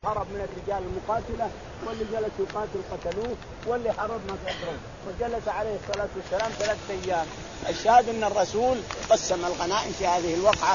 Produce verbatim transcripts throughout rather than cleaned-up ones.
هرب من الرجال المقاتلة، واللي جلس يقاتل قتلوه، واللي هرب ما قتلوه. وجلس عليه الصلاة والسلام ثلاثة أيام. الشاهد أن الرسول قسم الغنائم في هذه الوقعة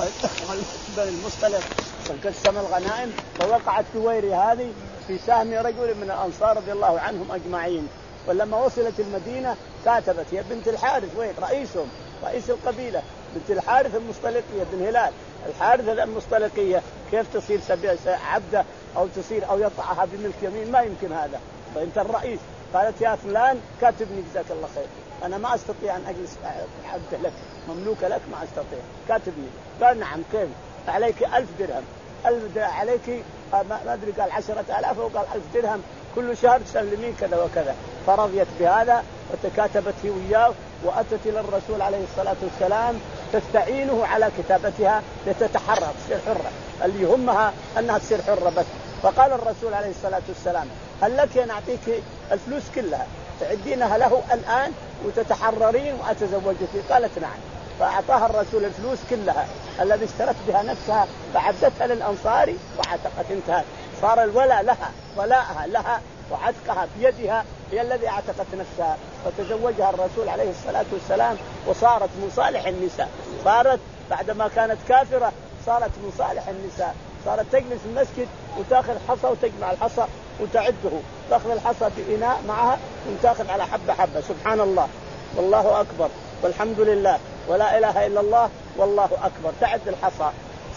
بل المصطلق قسم الغنائم، ووقعت جويري هذه في سهم رجل من الأنصار رضي الله عنهم أجمعين. ولما وصلت المدينة كاتبت هي بنت الحارث وين رئيسهم رئيس القبيلة بنت الحارث المصطلقية بن هلال الحارث المصطلقية، كيف تصير عبدة أو تصير أو يطعها بملك يمين؟ ما يمكن هذا، فأنت الرئيس. قالت يا فلان كاتبني جزاك الله خير، أنا ما أستطيع أن أجلس عبد لك مملوكة لك، ما أستطيع، كاتبني. قال نعم كيف؟ عليك ألف درهم، ألف عليك ما أدري قال عشرة آلاف وقال ألف درهم كل شهر تسلمين كذا وكذا. فرضيت بهذا وتكاتبت هي وياه، وأتت إلى الرسول عليه الصلاة والسلام تستعينه على كتابتها لتتحرر تصير حرة، اللي يهمها أنها تصير حرة بس. فقال الرسول عليه الصلاة والسلام هل لك أن أعطيك الفلوس كلها تعدينها له الآن وتتحررين وأتزوجك؟ قالت نعم. فأعطاها الرسول الفلوس كلها الذي اشترت بها نفسها، فعدتها للأنصاري وعتقت. انتهت، صار الولاء لها، ولاءها لها وعتقها بيدها، هي الذي اعتقت نفسها. وتزوجها الرسول عليه الصلاة والسلام وصارت من صالح النساء. صارت بعدما كانت كافرة صارت من صالح النساء، صارت تجلس في المسجد وتأخذ حصى وتجمع الحصى وتعده، تأخذ الحصى بإناء معها وتأخذ على حبة حبة. سبحان الله والله أكبر والحمد لله ولا إله إلا الله والله أكبر، تعد الحصى.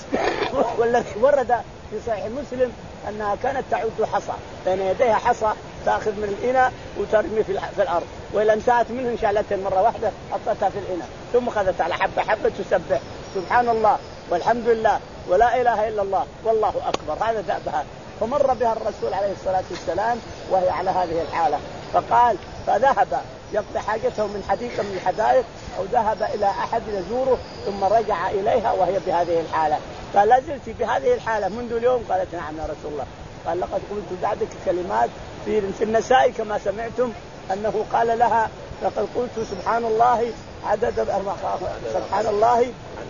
والذي ورد في صحيح مسلم أنها كانت تعد حصى، بين يديها حصى تأخذ من الإناء وترمي في الأرض، وإذا انتهت منه انشالتها مرة واحدة حطتها في الإناء ثم أخذت على حبة حبة تسبح سبحان الله والحمد لله ولا إله إلا الله والله أكبر. هذا دأبها. فمر بها الرسول عليه الصلاة والسلام وهي على هذه الحالة، فقال فذهب يقضي حاجته من حديقة من الحدائق أو ذهب إلى أحد يزوره ثم رجع إليها وهي بهذه الحالة. قال لازلت بهذه الحالة منذ اليوم؟ قالت نعم يا رسول الله. قال لقد قلت بعدك كلمات في في النساء كما سمعتم أنه قال لها لقد قلت سبحان الله عدد سبحان الله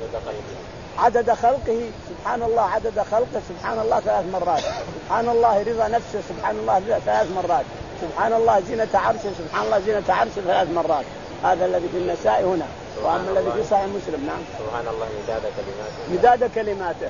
عدد خلقه سبحان الله عدد خلقه سبحان الله ثلاث مرات، سبحان الله رضا نفسه سبحان الله ثلاث مرات، سبحان الله زينة عرشه سبحان الله زينة عرشه ثلاث مرات. هذا الذي في النساء هنا. وأما الذي في صحيح مسلم نعم سبحان الله مداد كلماته مداد كلماته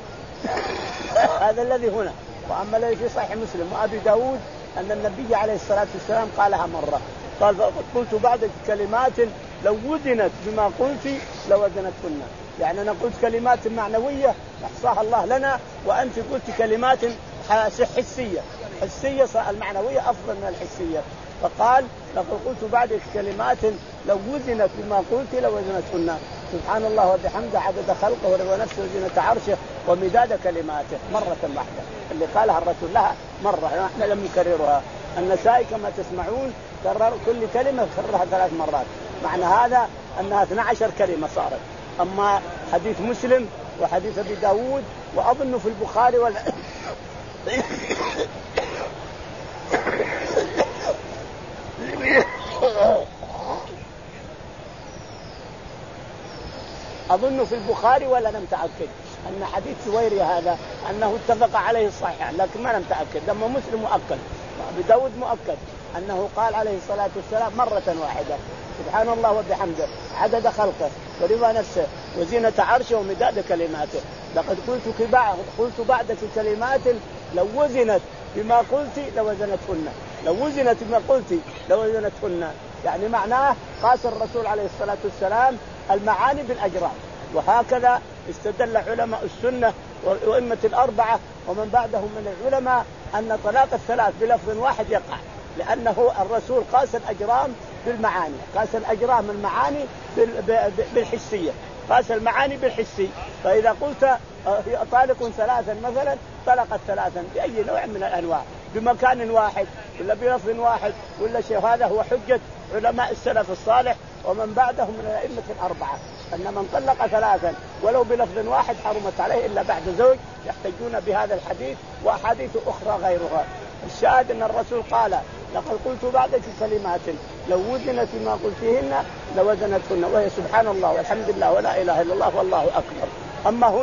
هذا الذي هنا. وأما الذي في صحيح مسلم وأبي داود أن النبي عليه الصلاة والسلام قالها مرة، قال قلت بعدك كلمات لو وزنت بما قلت لوزنتكن. يعني أنا قلت كلمات معنوية أحصاها الله لنا، وأنت قلت كلمات حسية حسية المعنوية أفضل من الحسية. فقال لقد قلت بعدك كلمات لو وزنت بما قلت لوزنتكن سبحان الله وبحمده عدد خلقه ورضا نفسه وزينة عرشه ومداد كلماته مرة واحدة. اللي قالها الرسول لها مرة، نحن لم نكررها. النسائي كما تسمعون كرر كل كلمة كررها ثلاث مرات، معنى هذا أنها اثنتا عشرة كلمة صارت. أما حديث مسلم وحديث أبي داود وأظن في البخاري وال... أظن في البخاري ولا لم تأكد أن حديث جويري هذا أنه اتفق عليه الصحيح، لكن ما لم تأكد. لما مسلم مؤكد أبي داود مؤكد أنه قال عليه الصلاة والسلام مرة واحدة سبحان الله وبحمده عدد خلقه ورضا نفسه وزينة عرشه ومداد كلماته. لقد قلت كبع قلت بعدك كلمات لو وزنت بما قلت لوزنتهن لو وزنت بما قلت لوزنتهن. يعني معناه قاس الرسول عليه الصلاة والسلام المعاني بالأجرام. وهكذا استدل علماء السنة وأئمة الأربعة ومن بعدهم من العلماء أن طلاق الثلاث بلفظ واحد يقع، لأنه الرسول قاس الأجرام بالمعاني، قاس الأجرام المعاني بالحسية، قاس المعاني بالحسي. فإذا قلت طالق ثلاثا مثلا طلقت ثلاثا بأي نوع من الأنواع بمكان واحد ولا بلفظ واحد ولا شيء. هذا هو حجة علماء السلف الصالح ومن بعدهم من الأئمة الأربعة أن من طلق ثلاثا ولو بلفظ واحد حرمت عليه إلا بعد زوج. يحتجون بهذا الحديث وأحاديث أخرى غيرها. الشاهد أن الرسول قال لقد قلت بعدك كلمات لو وزنت ما قلتهن لوزنتهن، وهي سبحان الله والحمد لله ولا إله إلا الله والله أكبر. أما هنا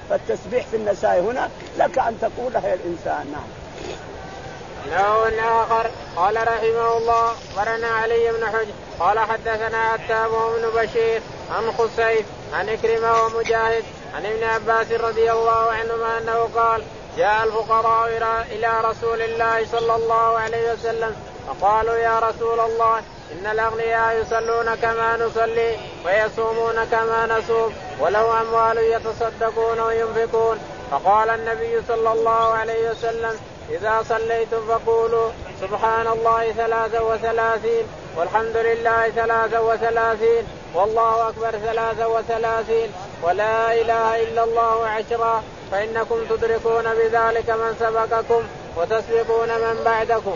فالتسبيح في النساء هنا لك أن تقولها يا الإنسان. نعم. نوع آخر قال رحمه الله قرن علي بن حجر قال حدثنا عتاب بن بشير عن خسيف عن إكرمة ومجاهد عن ابن عباس رضي الله عنهما أنه قال جاء الفقراء إلى رسول الله صلى الله عليه وسلم فقالوا يا رسول الله إن الأغنياء يصلون كما نصلي ويصومون كما نصوم وله أموال يتصدقون وينفقون. فقال النبي صلى الله عليه وسلم إذا صليتم فقولوا سبحان الله ثلاثا وثلاثين والحمد لله ثلاثا وثلاثين والله أكبر ثلاثا وثلاثين ولا إله إلا الله عشرا فإنكم تدركون بذلك من سبقكم وتسبقون من بعدكم.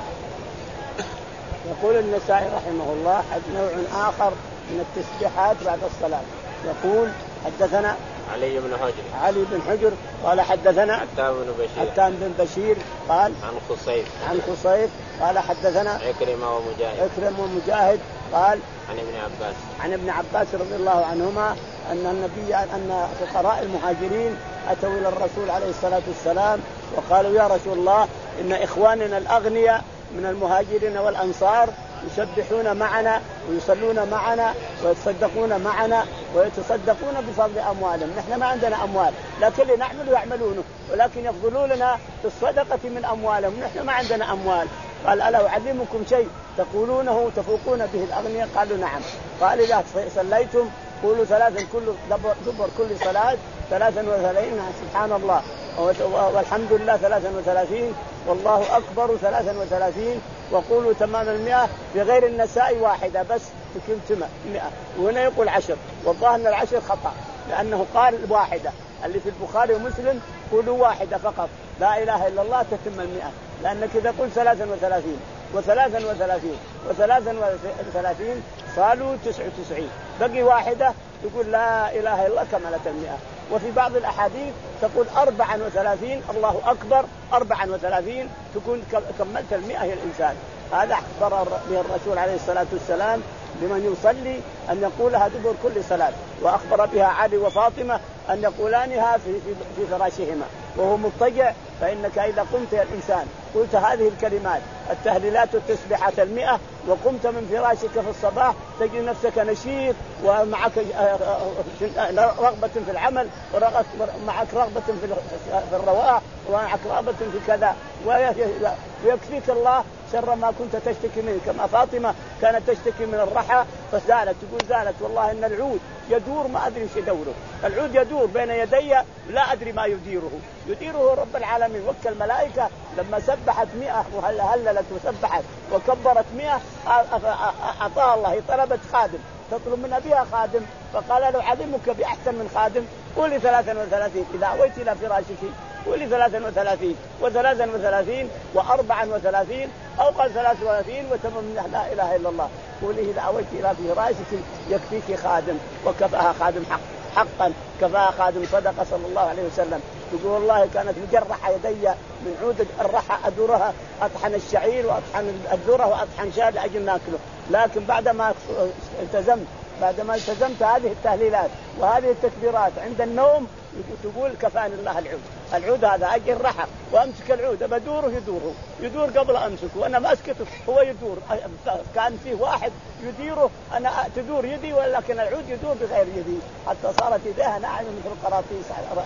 يقول النسائي رحمه الله نوع آخر من التسبيحات بعد الصلاة. يقول حدثنا علي بن حجر علي بن حجر قال حدثنا عتاب بن بشير عتاب بن بشير قال عن خصيف عن خصيف قال حدثنا إكرمة ومجاهد إكرمة ومجاهد قال عن ابن عباس عن ابن عباس رضي الله عنهما أن النبي أن فقراء المهاجرين أتوا إلى الرسول عليه الصلاة والسلام وقالوا يا رسول الله إن إخواننا الأغنياء من المهاجرين والأنصار يسبحون معنا ويصلون معنا ويتصدقون معنا ويتصدقون بفضل أموالهم. نحن ما عندنا أموال لكن اللي نعمل يعملونه ولكن يفضلون لنا في الصدقة من أموالهم. نحن ما عندنا أموال. قال ألا أعلمكم شيء تقولونه تفوقون به الأغنياء؟ قالوا نعم. قال إذا صليتم قولوا ثلاثا كل دبر كل صلاة ثلاثا وثلاثين سبحان الله والحمد لله ثلاثا وثلاثين والله أكبر ثلاثا وثلاثين وقولوا تمام المئة بغير النساء واحدة بس في مئة وهنا يقول عشر والظاهر أن العشر خطأ لأنه قال واحدة اللي في البخاري ومسلم قولوا واحدة فقط لا إله إلا الله تتم المئة لأنك إذا قلت ثلاثا وثلاثين وثلاثا وثلاثين وثلاثا وثلاثين صالوا تسعة وتسعين بقي واحدة تقول لا إله إلا الله كملت المئة. وفي بعض الأحاديث تقول أربعا وثلاثين الله أكبر أربعا وثلاثين تكون كملت المئة يا الإنسان. هذا أخبر به الرسول عليه الصلاة والسلام لمن يصلي أن يقولها دبر كل صلاة وأخبر بها علي وفاطمة أن يقولانها في, في, في فراشهما وهو مضطجع. فإنك إذا قمت يا الإنسان قلت هذه الكلمات التهليلات والتسبيحات المئة وقمت من فراشك في الصباح تجد نفسك نشيط ومعك رغبة في العمل ومعك رغبة في الرواح ومعك رغبة في كذا ويكفيك الله شر ما كنت تشتكي منه. كما فاطمة كانت تشتكي من الرحى فزالت تقول زالت والله إن العود يدور ما أدري ايش يدوره. العود يدور بين يدي لا أدري ما يديره يديره رب العالمين. وكل الملائكة لما سبحت مئة وهللت وسبحت وكبرت مئة أعطاها الله طلبت خادم تطلب منها بها خادم فقال له علمك بأحسن من خادم قولي ثلاثا وثلاثين إذا أويت إلى فراشك قولي ثلاثا وثلاثين وثلاثا وثلاثين وأربعا وثلاثين أو قال ثلاثا وثلاثين وتمام لا إله إلا الله قولي إذا أويت إلى فراشك يكفيك خادم وكفاها خادم حق حقا كفاها خادم صدق صلى الله عليه وسلم. تقول والله كانت مجرحة يدي من عود الرحى أدورها أطحن الشعير وأطحن الذرة وأطحن شاة لأجل ناكله لكن بعدما التزمت بعدما التزمت هذه التهليلات وهذه التكبيرات عند النوم تقول كفاني الله العود. العود هذا أجي الرحى وأمسك العود بدوره يدوره يدور قبل أمسكه وأنا ما أسكته هو يدور. كان فيه واحد يديره أنا تدور يدي ولكن العود يدور بغير يدي حتى صارت يديها ناعمة مثل القراطيس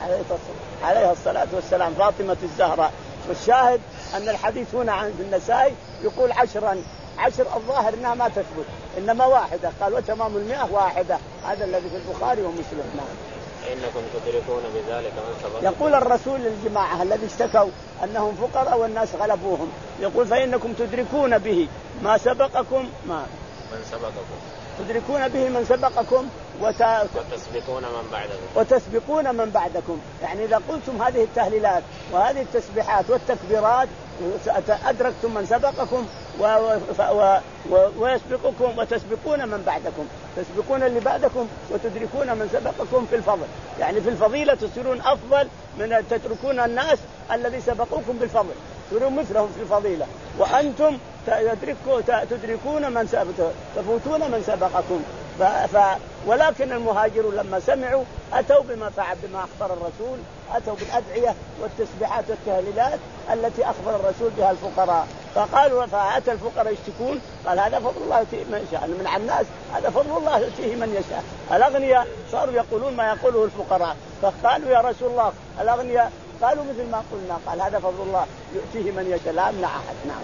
عليها الصلاة والسلام فاطمة الزهراء. والشاهد أن الحديث هنا عند النسائي يقول عشرا عشر الظاهر إنها ما تثبت إنما واحدة قال وتمام المئة واحدة. هذا الذي في البخاري ومسلم. نعم. إنكم تدركون بذلك من سبقكم. يقول الرسول للجماعة الذي اشتكوا أنهم فقراء والناس غلبوهم يقول فإنكم تدركون به ما سبقكم ما من سبقكم تدركون به من سبقكم وت... وتسبقون من بعدكم وتسبقون من بعدكم. يعني إذا قلتم هذه التهليلات وهذه التسبيحات والتكبيرات أدركتم من سبقكم و... و... و... ويسبقكم وتسبقون من بعدكم تسبقون اللي بعدكم وتدركون من سبقكم في الفضل. يعني في الفضيلة تصيرون أفضل من تتركون الناس الذي سبقوكم بالفضل تصيرون مثلهم في الفضيلة وأنتم تدركون من سبقكم تفوتون من سبقكم ف... ف... ولكن المهاجرون لما سمعوا أتوا بما فعل بما أخبر الرسول، أتوا بالأدعية والتسبيحات والتهليلات التي أخبر الرسول بها الفقراء. فقالوا فأتى الفقراء يشتكون، قال هذا فضل الله يؤتيه من يشاء من على الناس، هذا فضل الله يؤتيه من يشاء. الأغنياء صاروا يقولون ما يقوله الفقراء، فقالوا يا رسول الله الأغنياء قالوا مثل ما قلنا، قال هذا فضل الله يؤتيه من يشاء لا يمنع أحد. نعم.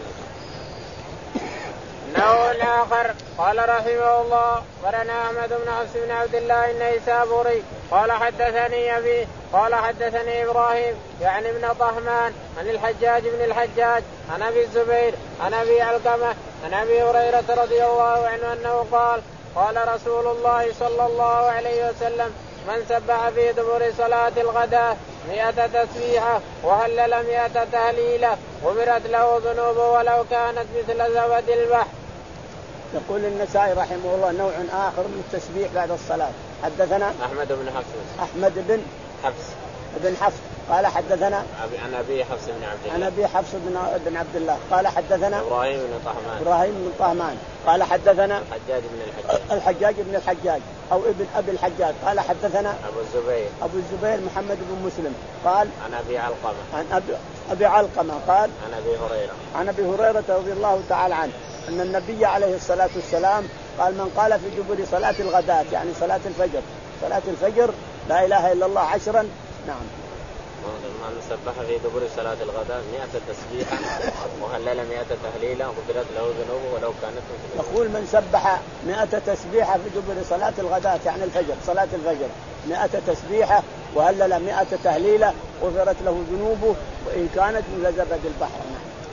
نوع آخر قال رحمه الله ورنا أحمد بن حفص بن عبد الله النيسابوري قال حدثني أبي قال حدثني إبراهيم يعني ابن طهمان عن الحجاج بن الحجاج عن أبي الزبير عن أبي علقمة عن أبي هريرة رضي الله عنه أنه قال قال رسول الله صلى الله عليه وسلم من سبح في دبر صلاة الغداء مئة تسبيحة وهلل مئة تهليلة غفرت له ذنوبه ولو كانت مثل زبد البحر. يقول النسائي رحمه الله نوع آخر من التسبيح بعد الصلاة. حدثنا أحمد بن حفص أحمد بن حفص بن حفص قال حدثنا عن أبي حفص بن عبد الله عن أبي حفص بن بن عبد الله قال حدثنا إبراهيم بن طهمان إبراهيم بن طهمان قال حدثنا الحجاج بن الحجاج الحجاج بن الحجاج أو ابن أبي الحجاج قال حدثنا أبو الزبير أبو الزبير محمد بن مسلم قال عن أبي علقمة عن أبي, أبي علقمة قال عن أبي هريرة عن أبي هريرة رضي الله تعالى عنه أن النبي عليه الصلاة والسلام قال من قال في دبر صلاة الغداة يعني صلاة الفجر صلاة الفجر لا إله إلا الله عشرا. نعم. من سبح في دبر صلاة الغداء مئة تسبيحة وهلل مئة تهليلة غفرت له ذنوبه ولو كانت مثل. يقول من سبح مئة تسبيحة في دبر صلاة الغداة يعني الفجر صلاة الفجر مئة تسبيحة وهلل مئة تهليلة غفرت له ذنوبه وإن كانت مثل زبد البحر.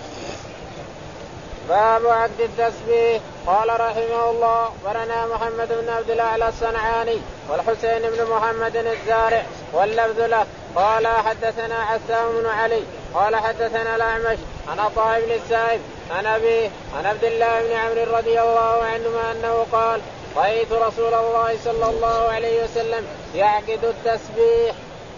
باب عقد التسبيح. قال رحمه الله ورنا محمد بن عبد الله الصنعاني والحسين بن محمد الزارع واللفظ له قال حدثنا عسام بن علي قال حدثنا الأعمش عن عطاء بن السائب عن أبيه عن عبد الله بن عمرو رضي الله عنهما أنه قال رأيت رسول الله صلى الله عليه وسلم يعقد التسبيح.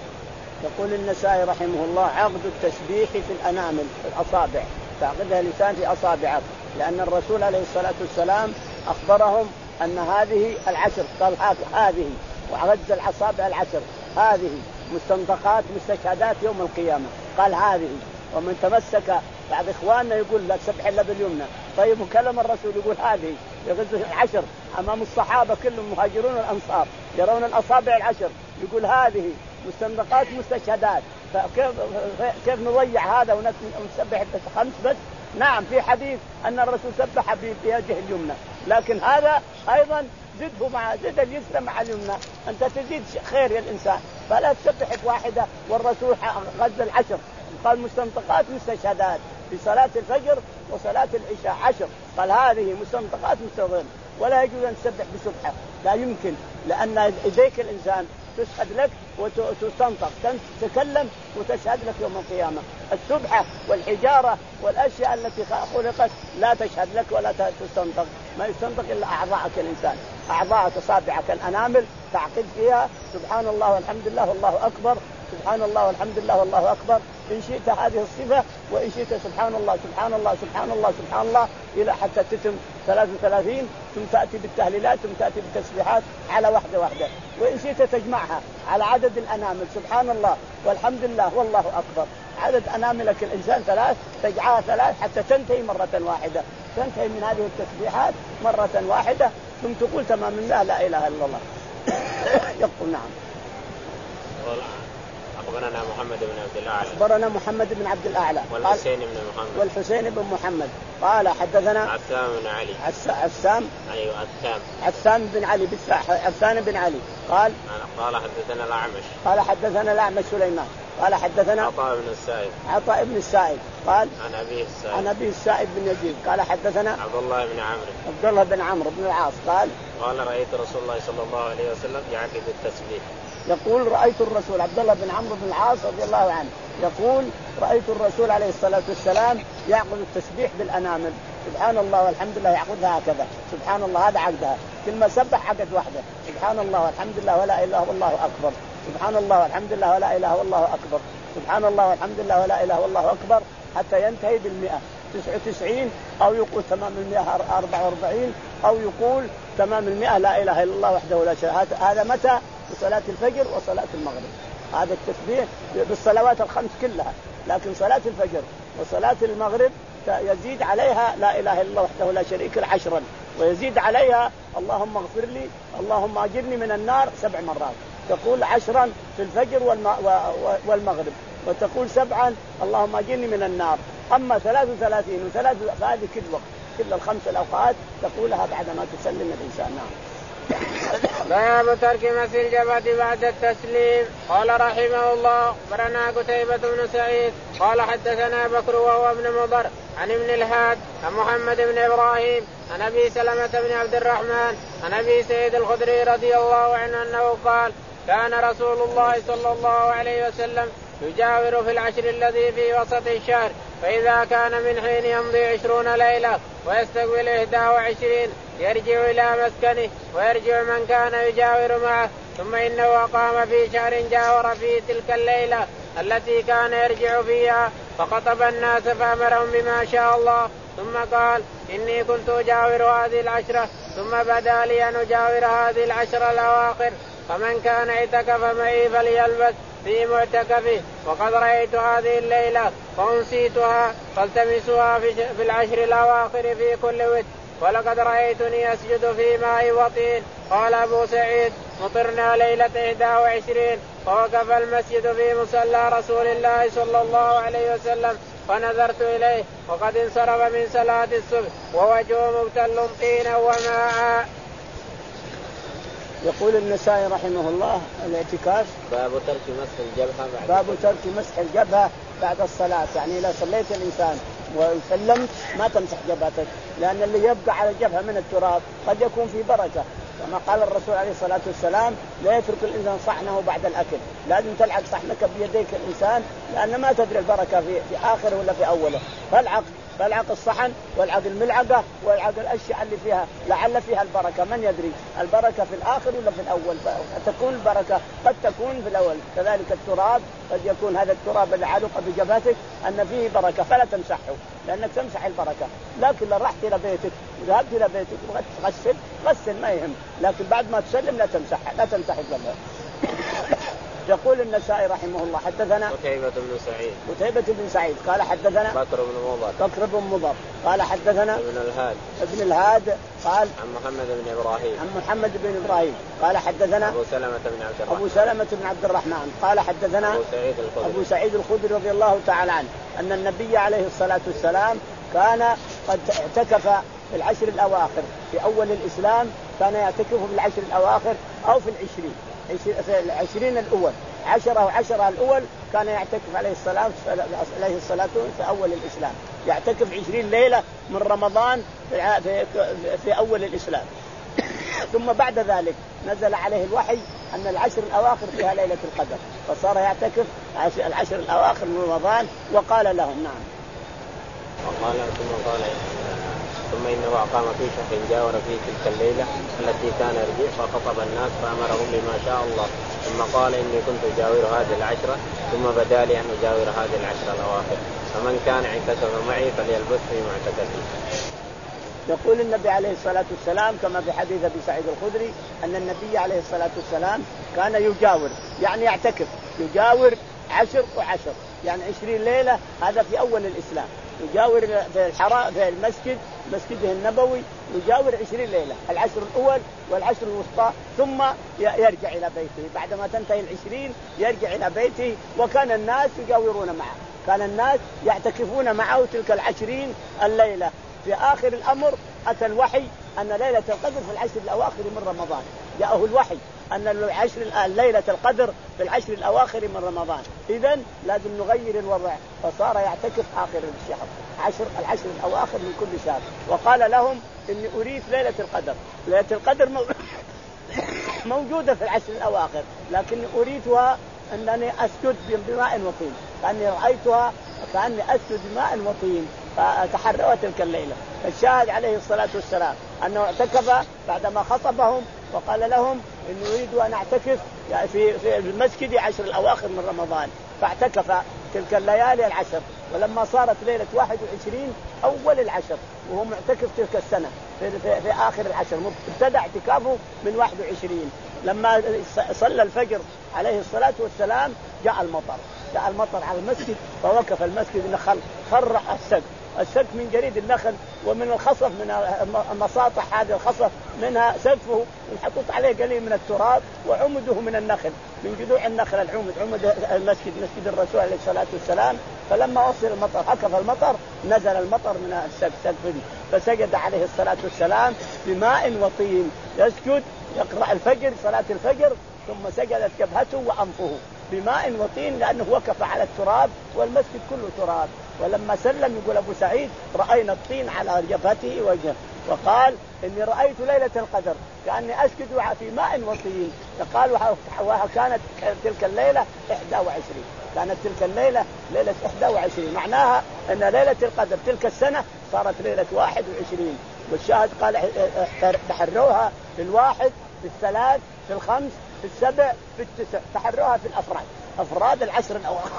يقول النسائي رحمه الله عقد التسبيح في الأنامل في الأصابع تعقدها لسان في أصابعك لأن الرسول عليه الصلاة والسلام أخبرهم أن هذه العشر قال هذه وعد الأصابع العشر هذه مستنطقات مستشهدات يوم القيامة قال هذه ومن تمسك بعض إخواننا يقول لا تسبح إلا باليمنى. طيب وكلم الرسول يقول هذه يغزو العشر أمام الصحابة كلهم مهاجرون الأنصار يرون الأصابع العشر يقول هذه مستنطقات مستشهدات فكيف كيف نضيع هذا ونسبح خمس بس؟ نعم في حديث أن الرسول سبح بيده اليمنى لكن هذا أيضا زده مع زد اليسرى مع اليمنى أنت تزيد خير يا الإنسان فلا تسبح واحدة والرسول غزا العشر قال مستنطقات مستشهدات في صلاة الفجر وصلاة العشاء عشر قال هذه مستنطقات مستشهدات ولا يجوز أن تسبح بسبحة لا يمكن لأن يديك الإنسان تشهد لك وتستنطق تتكلم وتشهد لك يوم القيامة. السبحة والحجارة والأشياء التي خلقت لا تشهد لك ولا تستنطق ما يستنطق إلا أعضاءك الإنسان أعضاءك أصابعك الأنامل تعقد فيها سبحان الله والحمد لله والله أكبر سبحان الله والحمد لله والله أكبر إن شئت هذه الصفة وإن شئت سبحان الله سبحان الله سبحان الله سبحان الله إلى حتى تتم ثلاث وثلاثين ثم تأتي بالتهليلات ثم تأتي بالتسبيحات على واحدة واحدة وإن شئت تجمعها على عدد الأنامل سبحان الله والحمد لله والله أكبر عدد أناملك الإنسان ثلاث تجعلها ثلاث حتى تنتهي مرة واحدة تنتهي من هذه التسبيحات مرة واحدة ثم تقول تمام الله لا إله إلا الله. يقول نعم. أخبرنا محمد بن عبد الأعلى أخبرنا محمد بن عبد الأعلى والحسين بن محمد والحسين بن محمد قال حدثنا عسام بن علي عسام أيوة عسام عسام بن علي بالساحة عسام بن علي قال قال حدثنا الأعمش قال حدثنا الأعمش سليمان قال حدثنا عطاء بن السائب عطاء بن السائب قال عن أبي السائب عن أبي السائب بن يزيد قال حدثنا عبد الله بن عمرو عبد الله بن عمرو بن العاص قال قال رأيت رسول الله صلى الله عليه وسلم يعقد التسبيح. يقول رأيت الرسول عبد الله بن عمرو بن العاص رضي الله عنه يقول رأيت الرسول عليه الصلاة والسلام يعقد التسبيح بالأنامل سبحان الله والحمد لله يعقدها هكذا سبحان الله هذا عقدها كلمة سبح عقد واحدة سبحان الله والحمد لله ولا إله إلا الله أكبر سبحان الله والحمد لله ولا إله إلا الله أكبر سبحان الله والحمد لله ولا إله إلا الله أكبر حتى ينتهي بالمئة تسعة وتسعين أو يقول تمام المئة أربعة وأربعين أو يقول تمام المئة لا إله إلا الله وحده لا شريك له. هذا متى؟ بصلاة الفجر وصلاة المغرب. هذا التسبيح بالصلوات الخمس كلها، لكن صلاة الفجر وصلاة المغرب يزيد عليها لا إله إلا الله وحده لا شريك له عشرا، ويزيد عليها اللهم اغفر لي اللهم أجرني من النار سبع مرات. تقول عشرا في الفجر والمغرب، وتقول سبعا اللهم أجرني من النار. أما ثلاث وثلاثين وثلاث فهذه كل وقت، كل الخمس الأوقات تقولها بعد ما تسلم الإنسان. نعم. باب ترك مس الجبهة بعد التسليم. قال رحمه الله برنا قتيبة بن سعيد قال حدثنا بكر وهو ابن مضر عن ابن الهاد عن محمد بن إبراهيم عن أبي سلمة بن عبد الرحمن عن أبي سعيد الخدري رضي الله عنه أنه قال كان رسول الله صلى الله عليه وسلم يجاور في العشر الذي في وسط الشهر، فإذا كان من حين يمضي عشرون ليلة ويستقبل إحدى وعشرين يرجع إلى مسكنه ويرجع من كان يجاور معه، ثم إنه أقام في شهر جاور فيه تلك الليلة التي كان يرجع فيها فخطب الناس فأمرهم بما شاء الله، ثم قال إني كنت أجاور هذه العشرة ثم بدا لي أن أجاور هذه العشرة الأواخر، فمن كان اعتكف معي فليلبس في معتكفه، وقد رأيت هذه الليلة فأنسيتها فالتمسوها في العشر الأواخر في كل وتر، ولقد رأيتني أسجد في ماء وطين. قال أبو سعيد مطرنا ليلة إحدى وعشرين فوقف المسجد في مصلى رسول الله صلى الله عليه وسلم فنظرت إليه وقد انصرف من صلاة الصبح ووجهه مبتل طينا وماء. يقول النسائي رحمه الله الاعتكاف باب ترك مسح الجبهة بعد باب ترك مسح الجبهة بعد الصلاة. يعني إذا صليت الإنسان وسلمت ما تمسح جبهتك، لأن اللي يبقى على الجبهة من التراب قد يكون في بركة، كما قال الرسول عليه الصلاة والسلام لا يترك الإنسان صحنه بعد الأكل، لازم تلعق صحنك بيديك الإنسان، لأن ما تدري البركة في, في آخره ولا في أوله. فالعق فالعق الصحن والعق الملعقة والعق الأشياء اللي فيها لعل فيها البركة، من يدري البركة في الآخر ولا في الأول. تكون البركة قد تكون في الأول. كذلك التراب قد يكون هذا التراب اللي علق بجبهتك أن فيه بركة فلا تمسحه لأنك تمسح البركة. لكن لو رحت إلى بيتك ذهبت إلى بيتك وغسل غسل ما يهم، لكن بعد ما تسلم لا تمسح لا تمسح الجبهة. يقول النسائي رحمه الله حدثنا قتيبة بن سعيد قتيبة بن سعيد قال حدثنا بكر بن مضر بكر بن مضر قال حدثنا ابن الهاد ابن الهاد قال عن محمد بن إبراهيم عن محمد بن إبراهيم قال حدثنا أبو سلمة بن عبد الرحمن أبو سلمة بن عبد الرحمن قال حدثنا أبو سعيد الخدري أبو سعيد الخدري رضي الله تعالى عنه أن النبي عليه الصلاة والسلام كان قد اعتكف في العشر الأواخر في أول الإسلام، كان يعتكف في العشر الأواخر أو في العشرين في العشرين الأول عشرة وعشرة الأول كان يعتكف عليه الصلاة عليه الصلاة في أول الإسلام، يعتكف عشرين ليلة من رمضان في, في أول الإسلام. ثم بعد ذلك نزل عليه الوحي أن العشر الأواخر فيها ليلة القدر، فصار يعتكف العشر الأواخر من رمضان. وقال لهم نعم وقال ثم قال ثم إنه أقام في شهر جاور فيه تلك الليلة التي كان يرجع فخطب الناس فأمرهم بما شاء الله، ثم قال إني كنت أجاور هذه العشرة ثم بدا لي أن أجاور هذه العشرة الأواخر، فمن كان اعتكف معي فليلبس في معتكفه. يقول النبي عليه الصلاة والسلام كما في حديث أبي سعيد الخدري أن النبي عليه الصلاة والسلام كان يجاور يعني يعتكف يجاور عشر وعشر يعني عشرين ليلة، هذا في أول الإسلام. يجاور في الحرام في المسجد مسجده النبوي يجاور عشرين ليلة، العشر الأول والعشر الوسطى، ثم يرجع إلى بيته بعدما تنتهي العشرين يرجع إلى بيته. وكان الناس يجاورون معه، كان الناس يعتكفون معه تلك العشرين الليلة. في آخر الأمر أتى الوحي أن ليلة القدر في العشر الأواخر من رمضان، جاءه الوحي أن العشر ليلة القدر في العشر الأواخر من رمضان، إذن لازم نغير الوضع، فصار يعتكف آخر الشهر عشر العشر الأواخر من كل شهر. وقال لهم إني أريد ليلة القدر، ليلة القدر موجودة في العشر الأواخر لكن أريدها أنني أسجد بماء وطين، كأني رأيتها كأني أسجد بماء وطين فتحروا تلك الليلة. الشاهد عليه الصلاة والسلام أنه اعتكف بعدما خطبهم وقال لهم إني أريد أن أعتكف في في المسجد عشر الأواخر من رمضان، فاعتكف تلك الليالي العشر. ولما صارت ليلة واحد وعشرين أول العشر وهو معتكف تلك السنة في, في, في آخر العشر، ابتدأ اعتكافه من واحد وعشرين. لما صلى الفجر عليه الصلاة والسلام جاء المطر، جاء المطر على المسجد، فوقف المسجد نخل خرق السقف، السقف من جريد النخل ومن الخصف، من المساطح هذه الخصف منها سقفه محطوط عليه قليل من التراب، وعمده من النخل، من جذوع النخل العمد، عمد المسجد مسجد الرسول عليه الصلاة والسلام. فلما وصل المطر هكذا المطر نزل المطر من السقف، فسجد عليه الصلاة والسلام بماء وطين، يسجد يقرأ الفجر صلاة الفجر، ثم سجدت جبهته وأنفه بماء وطين، لأنه وقف على التراب والمسجد كله تراب. ولما سلم يقول أبو سعيد رأينا الطين على جبهته وجهه، وقال إني رأيت ليلة القدر كأني أسجد في ماء وطين. قال وكانت تلك الليلة إحدى وعشرين، كانت تلك الليلة ليلة إحدى وعشرين، معناها أن ليلة القدر تلك السنة صارت ليلة واحد وعشرين. والشاهد قال تحروها في الواحد، في الثلاث، في الخمس، في السبع، في التسع، تحروها في الأفراد، أفراد العشر الأواخر.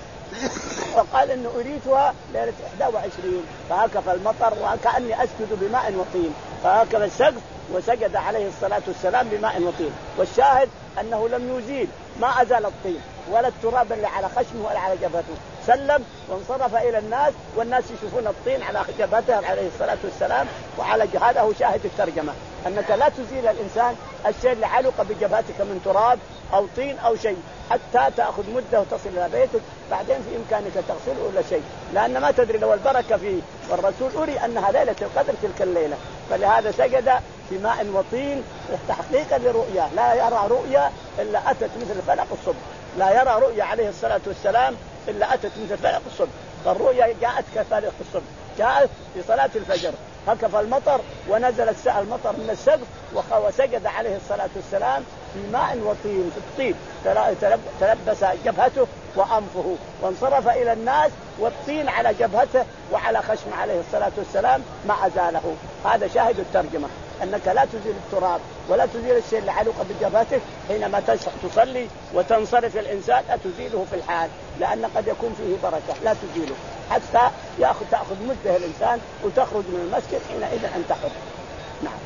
وقال إنه أريتها ليلة إحدى وعشرين، فهكذا المطر وكأني أسجد بماء وطين، فهكذا السقف وسجد عليه الصلاة والسلام بماء وطين. والشاهد أنه لم يزيل، ما أزال الطين ولا التراب اللي على خشمه ولا على جبهته، سلم وانصرف إلى الناس، والناس يشوفون الطين على جبهته عليه الصلاة والسلام وعلى جهاده. شاهد الترجمة أنك لا تزيل الإنسان الشيء اللي علق بجبهتك من تراب أو طين أو شيء حتى تأخذ مدة وتصل إلى بيتك، بعدين في إمكانك تغسله ولا شيء، لأن ما تدري لو البركة فيه. والرسول أري أنها ليلة القدر تلك الليلة، فلهذا سجد في ماء وطين تحقيقا لرؤيا، لا يرى رؤيا إلا أتت مثل فلق الصبح، لا يرى رؤيا عليه الصلاة والسلام إلا أتت مثل فلق الصبح. فالرؤيا جاءت كفلق الصبح، جاءت في صلاة الفجر، هكذا المطر ونزل المطر من السقف، وسجد عليه الصلاة والسلام في ماء وطين، في الطين تلبس جبهته وأنفه، وانصرف إلى الناس والطين على جبهته وعلى خشم عليه الصلاة والسلام ما أزاله. هذا شاهد الترجمة، أنك لا تزيل التراب ولا تزيل الشيء اللي علق بجبهتك حينما تصلي وتنصرف الإنسان، لا تزيله في الحال، لأن قد يكون فيه بركة، لا تزيله حتى يأخذ تأخذ مده الإنسان وتخرج من المسجد حينئذ أن تحر. نعم.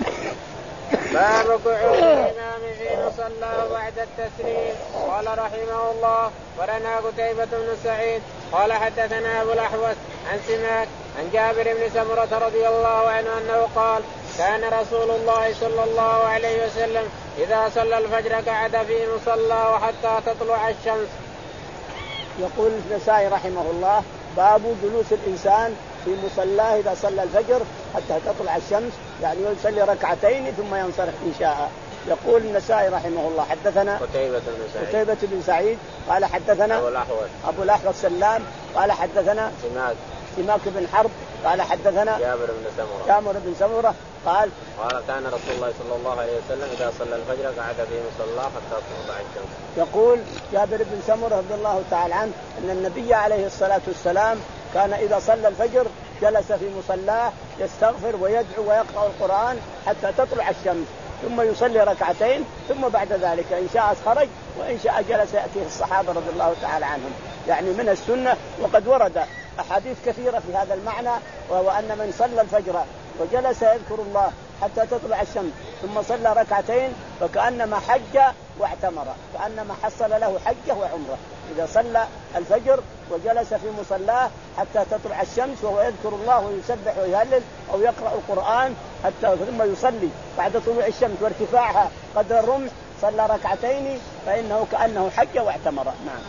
باب قعود الإمام في مصلاه بعد التسليم. قال رحمه الله ورنا قتيبة بن سعيد قال حدثنا أبو الأحوص عن سماك عن جابر بن سمرة رضي الله عنه أنه قال كان رسول الله صلى الله عليه وسلم إذا صلى الفجر قعد في مصلاه حتى تطلع الشمس. يقول النسائي رحمه الله باب جلوس الإنسان في مصلاه إذا صلى الفجر حتى تطلع الشمس، يعني يصلي ركعتين ثم ينصرف إن شاء. يقول النسائي رحمه الله حدثنا قتيبة بن سعيد قتيبة بن سعيد قال حدثنا أبو الأحوص أبو الأحوص سلام قال حدثنا سماك سماك بن حرب قال حدثنا جابر بن سمرة جابر بن سمرة قال قال كان رسول الله صلى الله عليه وسلم إذا صلى الفجر قعد في مصلاه حتى تطلع الشمس. يقول جابر بن سمرة رضي الله تعالى عنه أن النبي عليه الصلاة والسلام كان إذا صلى الفجر جلس في مصلاه يستغفر ويدعو ويقرأ القرآن حتى تطلع الشمس، ثم يصلي ركعتين، ثم بعد ذلك إن شاء خرج وإن شاء جلس يأتيه الصحابة رضي الله تعالى عنهم. يعني من السنة، وقد ورد أحاديث كثيرة في هذا المعنى، وهو أن من صلى الفجر وجلس يذكر الله حتى تطلع الشمس ثم صلى ركعتين فكأنما حج واعتمر، كأنما حصل له حجة وعمرة. إذا صلى الفجر وجلس في مصلاه حتى تطلع الشمس وهو يذكر الله ويسبح ويهلل أو يقرأ القرآن حتى ثم يصلي بعد طلوع الشمس وارتفاعها قدر الرمح صلى ركعتين فإنه كأنه حج واعتمر. نعم،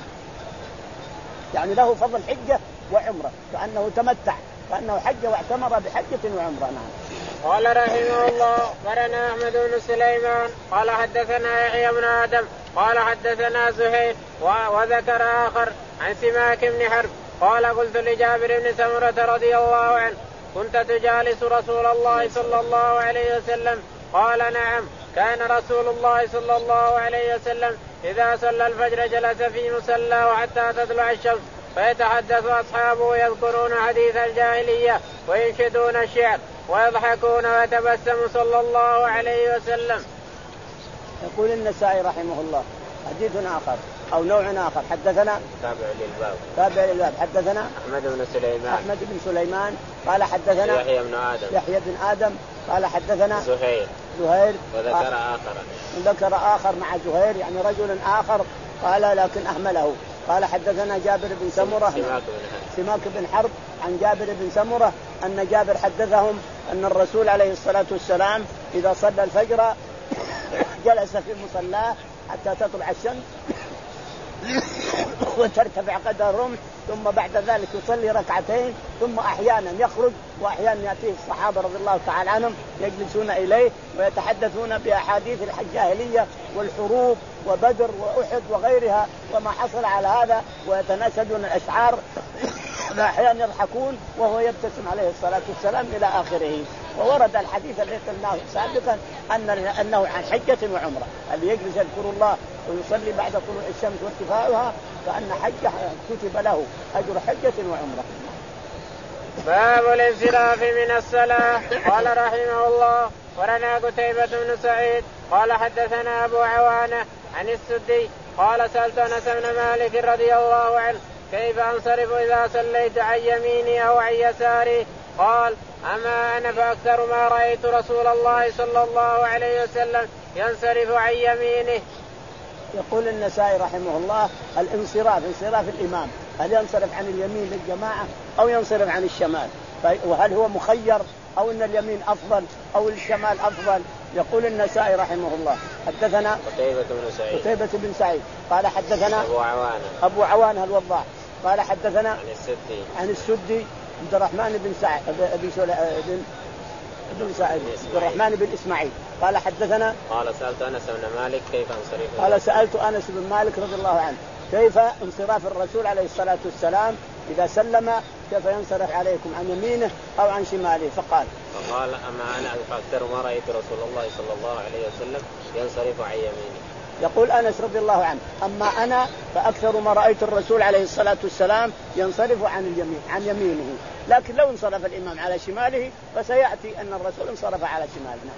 يعني له فضل حجة وعمرة، كأنه تمتع، كأنه حج واعتمر بحجة وعمرة. نعم. قال رحمه الله برنا أحمد بن سليمان قال حدثنا يحيى بن آدم قال حدثنا زهير وذكر آخر عن سماك بن حرب قال قلت لجابر بن سمرة رضي الله عنه كنت تجالس رسول الله صلى الله عليه وسلم؟ قال نعم، كان رسول الله صلى الله عليه وسلم إذا صلى الفجر جلس في مصلاه حتى تطلع الشمس فيتحدث أصحابه ويذكرون حديث الجاهلية وينشدون الشعر ويضحكون ويتبسم صلى الله عليه وسلم. يقول النسائي رحمه الله حديث آخر أو نوع آخر حدثنا تابع للباب تابع للباب حدثنا أحمد بن سليمان أحمد بن سليمان قال حدثنا يحيى بن آدم يحيى بن آدم قال حدثنا زهير زهير وذكر آخر ذكر آخر مع زهير يعني رجل آخر قال لكن أهمله. قال حدثنا جابر بن سمرة سماك بن حرب عن جابر بن سمرة أن جابر حدثهم أن الرسول عليه الصلاة والسلام إذا صلى الفجر جلس في مصلاه حتى تطلع الشمس وترتفع قدر الرمح، ثم بعد ذلك يصلي ركعتين، ثم أحيانا يخرج وأحيانا يأتيه الصحابة رضي الله تعالى عنهم يجلسون إليه ويتحدثون بأحاديث الجاهلية والحروب وبدر وأحد وغيرها وما حصل على هذا، ويتناشدون الأشعار أحيانا يضحكون وهو يبتسم عليه الصلاة والسلام إلى آخره. وورد الحديث الذي قلناه سابقا أن أنه عن حجة وعمرة، اللي يجلس يذكر الله ويصلي بعد طلوع الشمس وارتفاعها كأن حجة كتب له أجر حجة وعمرة. باب الانصراف من الصلاة. قال رحمه الله ورنا قتيبة بن سعيد قال حدثنا أبو عوانة عن السدي قال سألت أنس بن مالك رضي الله عنه كيف أنصرف إذا صليت عن يميني أو عن يساري؟ قال أما أنا فأكثر ما رأيت رسول الله صلى الله عليه وسلم ينصرف عن يمينه. يقول النسائي رحمه الله الانصراف انصراف الإمام، هل ينصرف عن اليمين للجماعة أو ينصرف عن الشمال؟ وهل هو مخير أو أن اليمين أفضل أو الشمال أفضل؟ يقول النسائي رحمه الله حدثنا قتيبة بن سعيد قتيبة بن سعيد قال حدثنا أبو عوانة أبو عوانة الوضاح قال حدثنا عن السدي عن السدي عبد الرحمن بن سعيد بن بن بن سعيد عبد الرحمن بن إسماعيل قال حدثنا قال سألت أنس بن مالك كيف انصرف قال سألت أنس بن مالك رضي الله عنه كيف انصراف الرسول عليه الصلاة والسلام إذا سلم كيف ينصرف عليكم عن يمينه أو عن شماله؟ فقال فقال أما أنا فأكثر ما رأيت رسول الله صلى الله عليه وسلم ينصرف عن يمينه. يقول أنس رضي الله عنه أما أنا فأكثر ما رأيت الرسول عليه الصلاة والسلام ينصرف عن اليمين عن يمينه، لكن لو انصرف الإمام على شماله فسيأتي أن الرسول انصرف على شماله.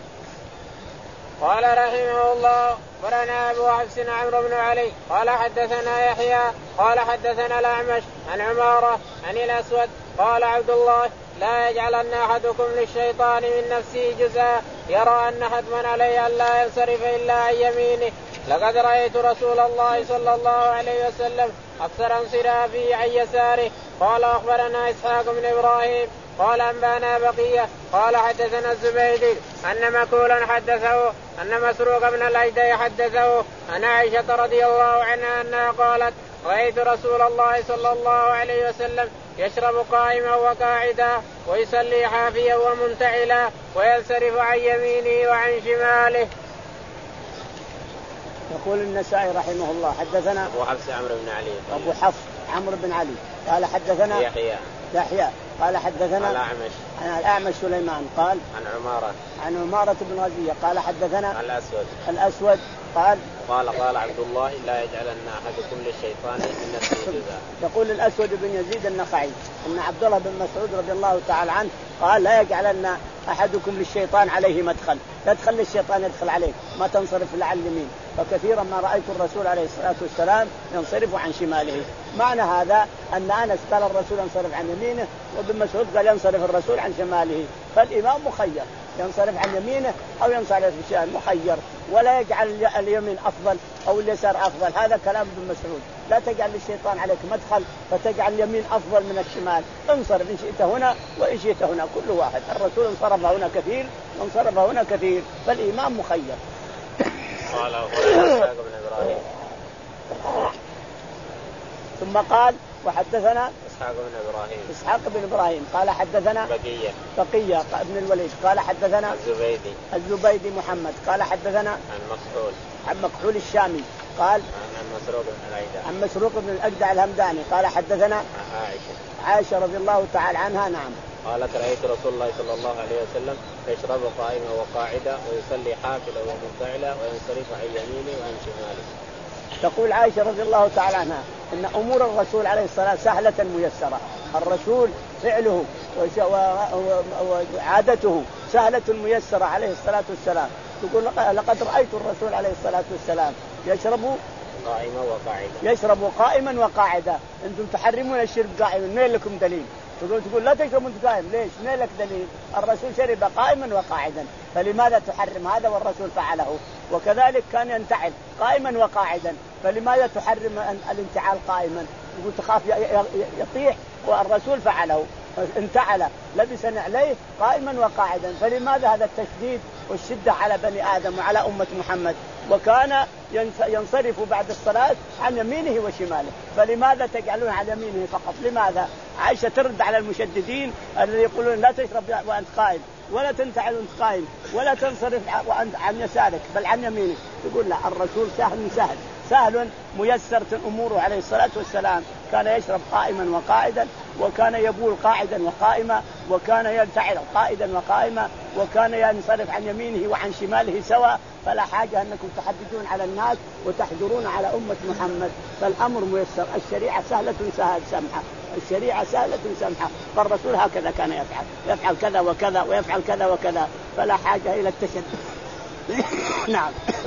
قال رحمه الله ورنا أبو حفص عمرو بن علي قال حدثنا يحيى قال حدثنا الأعمش عن عمارة عن الأسود قال عبد الله لا يجعلن أحدكم للشيطان من نفسه جزءا يرى أن حتما عليه أن لا ينصرف إلا عن يمينه. لقد رأيت رسول الله صلى الله عليه وسلم أكثر انصرافه عن يساره. قال أخبرنا إسحاق بن إبراهيم قال أنبانا بقية قال حدثنا الزبيدي أن مكولا حدثه أن مسروق بن الأجدع حدثه أن عائشة رضي الله عنها أنها قالت رأيت رسول الله صلى الله عليه وسلم يشرب قائما وقاعدا ويصلي حافيا ومنتعلا وينصرف عن يمينه وعن شماله. يقول النسائي رحمه الله حدثنا أبو حفص عمرو بن علي أبو حفص عمرو بن علي قال حدثنا يحيى يحيى قال حدثنا الأعمش عن الأعمش سليمان قال عن عمارة عن عمارة بن غزية قال حدثنا الأسود الأسود قال قال قال عبد الله لا يجعلن أحدكم للشيطان من نفسه جزءا. يقول الأسود بن يزيد النخعي أن عبد الله بن مسعود رضي الله تعالى عنه قال لا يجعلن أحدكم للشيطان عليه مدخل، لا تخلي الشيطان يدخل عليك ما تنصرف إلا عن اليمين، فكثيرا ما رأيت الرسول عليه الصلاة والسلام ينصرف عن شماله. معنى هذا أن أنس قال الرسول ينصرف عن يمينه وابن مسعود قال ينصرف الرسول عن شماله، فالإمام مخير ينصرف عن يمينه أو ينصرف عن شماله مخير، ولا يجعل اليمين أفضل أو اليسار أفضل. هذا كلام ابن مسعود، لا تجعل للشيطان عليك مدخل فتجعل اليمين أفضل من الشمال، انصرف إن شئت هنا وإن شئت هنا كل واحد. الرسول انصرف هنا كثير وانصرف هنا كثير، فالإمام مخير. قال إسحاق بن إبراهيم ثم قال وحدثنا إسحاق بن إبراهيم إسحاق بن إبراهيم قال حدثنا بقية بقية ابن الوليد قال حدثنا الزبيدي الزبيدي محمد قال حدثنا عن مكحول عن مكحول الشامي قال عن مسروق بن الأجدع عن مسروق بن الأجدع الهمداني قال حدثنا عن عائشة عائشة رضي الله تعالى عنها نعم قالت رأيت رسول الله صلى الله عليه وسلم يشرب قائما وقاعدا ويصلي حافلا ومنتعلا وينصرف عن يمينه وعن شماله. تقول عائشة رضي الله تعالى عنها إن أمور الرسول عليه الصلاة سهلة ميسرة، الرسول فعله وعادته سهلة ميسرة عليه الصلاة والسلام. تقول لقد رأيت الرسول عليه الصلاة والسلام يشرب قائما وقاعدا يشرب قائما وقاعدا. أنتم تحرمون الشرب قائما، ما لكم دليل؟ تقول تقول لا تشرب وانت قائم، ليش؟ ما لك دليل؟ الرسول شرب قائما وقاعدا، فلماذا تحرم هذا والرسول فعله؟ وكذلك كان ينتعل قائما وقاعدا، فلماذا تحرم الانتعال قائما؟ يقول تخاف يطيح والرسول فعله، انتعل لبس نعليه قائما وقاعدا، فلماذا هذا التشديد والشدة على بني آدم وعلى أمة محمد؟ وكان ينصرف بعد الصلاة عن يمينه وشماله، فلماذا تجعلون عن يمينه فقط؟ لماذا؟ عائشة ترد على المشددين الذين يقولون لا تشرب وأنت قائم، ولا تنتعل وأنت قائم، ولا تنصرف وأنت عن يسارك بل عن يمينك. تقول لا، الرسول سهل سهل سهل ميسرة أموره عليه الصلاة والسلام، كان يشرب قائما وقاعدا، وكان يبول قاعدا وقائما، وكان ينتعل قائدا وقائما، وكان ينصرف عن يمينه وعن شماله سواء، فلا حاجة أنكم تحددون على الناس وتحجرون على أمة محمد، فالأمر ميسر، الشريعة سهلة سهل سمحة، الشريعة سهلة سمحة، فالرسول هكذا كان يفعل، يفعل كذا وكذا ويفعل كذا وكذا، فلا حاجة إلى التشدد. نعم.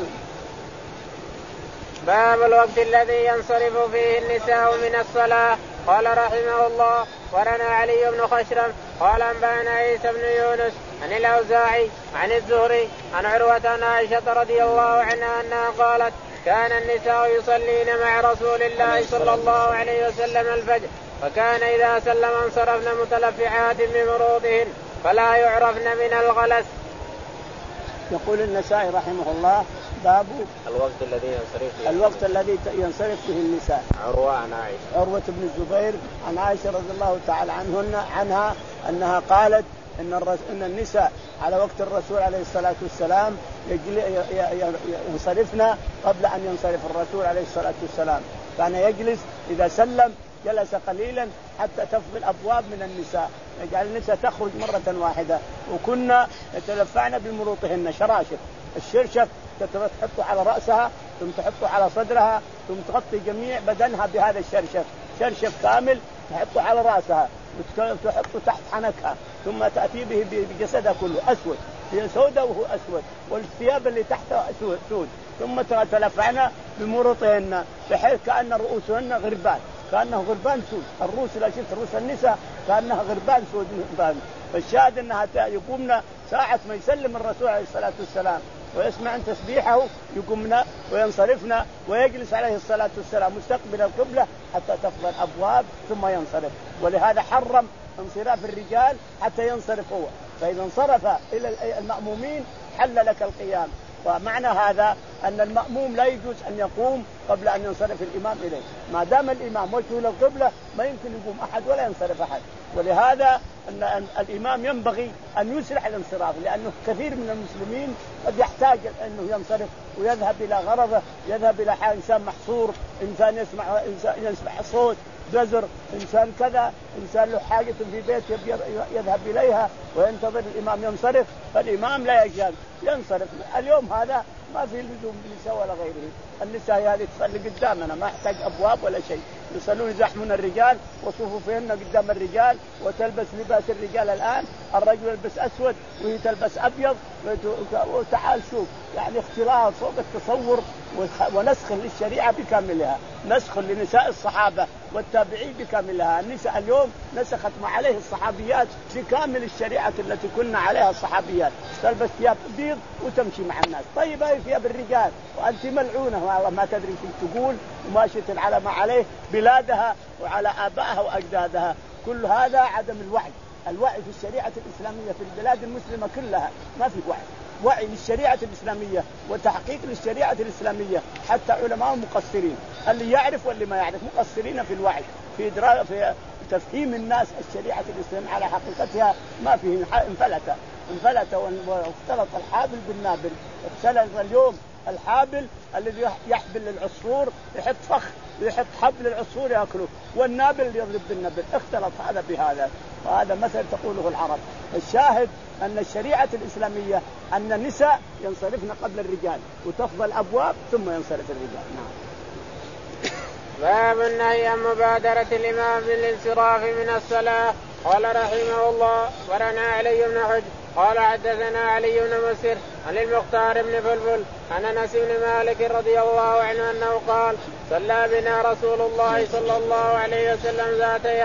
باب الوقت الذي ينصرف فيه النساء من الصلاة. قال رحمه الله ورنا علي بن خشرم قال أنبأنا عيسى بن يونس عن الأوزاعي عن الزهري عن عروة عن عائشة رضي الله عنها أنها قالت كان النساء يصلين مع رسول الله صلى الله عليه وسلم الفجر، فكان إذا سلم انصرفن متلفعات بمروطهن فلا يعرفن من الغلس. يقول النسائي رحمه الله باب الوقت الذي ينصرف فيه الوقت الذي ينصرف فيه النساء. عروة عن عائشة عروة بن الزبير عن عائشة رضي الله تعالى عنهن عنها أنها قالت إن, إن النساء على وقت الرسول عليه الصلاة والسلام ينصرفن قبل أن ينصرف الرسول عليه الصلاة والسلام، كان يجلس إذا سلم جلس قليلا حتى تفضي الأبواب من النساء، يجعل النساء تخرج مرة واحدة، وكنا يتلفعن بمروطهن شراشف، الشرشف تحطه على رأسها ثم تحطه على صدرها ثم تغطي جميع بدنها بهذا الشرشف، شرشف كامل تحطه على رأسها وتحطه تحت حنكها، ثم تأتي به بجسدها كله أسود، هي سوداء وهو أسود، والثياب اللي تحتها أسود سود، ثم تلفعن بمروطهن بحيث كأن رؤوسهن غربان، كأنه غربان سود، الروس لا شفت رؤوس النساء كأنها غربان سود غربان. فالشاهد أنها يقومنا ساعة ما يسلم الرسول عليه الصلاة والسلام ويسمع تسبيحه يقومنا وينصرفنا ويجلس عليه الصلاة والسلام مستقبل القبلة حتى تفضى الأبواب ثم ينصرف، ولهذا حرم انصراف الرجال حتى ينصرف هو، فإذا انصرف إلى المأمومين حل لك القيام. ومعنى هذا أن المأموم لا يجوز أن يقوم قبل أن ينصرف الإمام إليه، ما دام الإمام وجهه للقبلة ما يمكن يقوم أحد ولا ينصرف أحد، ولهذا أن الإمام ينبغي أن يسرع الانصراف، لأنه كثير من المسلمين قد يحتاج أنه ينصرف ويذهب إلى غرضه، يذهب إلى حال إنسان محصور، إنسان يسمع إنسان يسمع صوت جزر، إنسان كذا، إنسان له حاجة في بيت يذهب إليها وينتظر الإمام ينصرف، فالإمام لا يجوز ينصرف. اليوم هذا ما في لزوم النساء ولا غيره، النساء هذه تصلي قدامنا ما يحتاج أبواب ولا شيء، يصلون يزحمون الرجال وصفوفهن قدام الرجال وتلبس لباس الرجال الآن، الرجل يلبس أسود وهي تلبس أبيض، وتعال شوف يعني اختلاط فوق التصور ونسخ للشريعة بكاملها، نسخ لنساء الصحابة والتابعين بكاملها. النساء اليوم نسخت ما عليه الصحابيات بكامل الشريعة التي كنا عليها الصحابيات، تلبس ثياب بيض وتمشي مع الناس. طيب هاي ثياب الرجال وأنت ملعونة والله ما تدري شو تقول وماشية على ما عليه بلادها وعلى آبائها وأجدادها. كل هذا عدم الوعي، الوعي في الشريعة الإسلامية في البلاد المسلمة كلها ما في وعي، وعي للشريعة الإسلامية وتحقيق للشريعة الإسلامية، حتى علماء مقصرين اللي يعرف واللي ما يعرف مقصرين في الوعي في إدراك في تفهيم الناس الشريعة الإسلامية على حقيقتها، ما فيه انفلت انفلت واختلط الحابل بالنابل. اختلط اليوم الحابل الذي يحبل للعصفور يحط فخ ويحط حبل العصفور يأكله، والنابل اللي يضرب بالنبل، اختلط هذا بهذا، وهذا مثل تقوله العرب. الشاهد أن الشريعة الإسلامية أن النساء ينصرفن قبل الرجال وتفضى الأبواب ثم ينصرف الرجال. نعم. باب النهي عن مبادرة الإمام بالانصراف من الصلاة. قال رحمه الله ورنا علي بن حجر قال حدثنا علي بن مسر عن المختار بن بلبل عن أنس بن مالك رضي الله عنه أنه قال صلى بنا رسول الله صلى الله عليه وسلم ذات يوم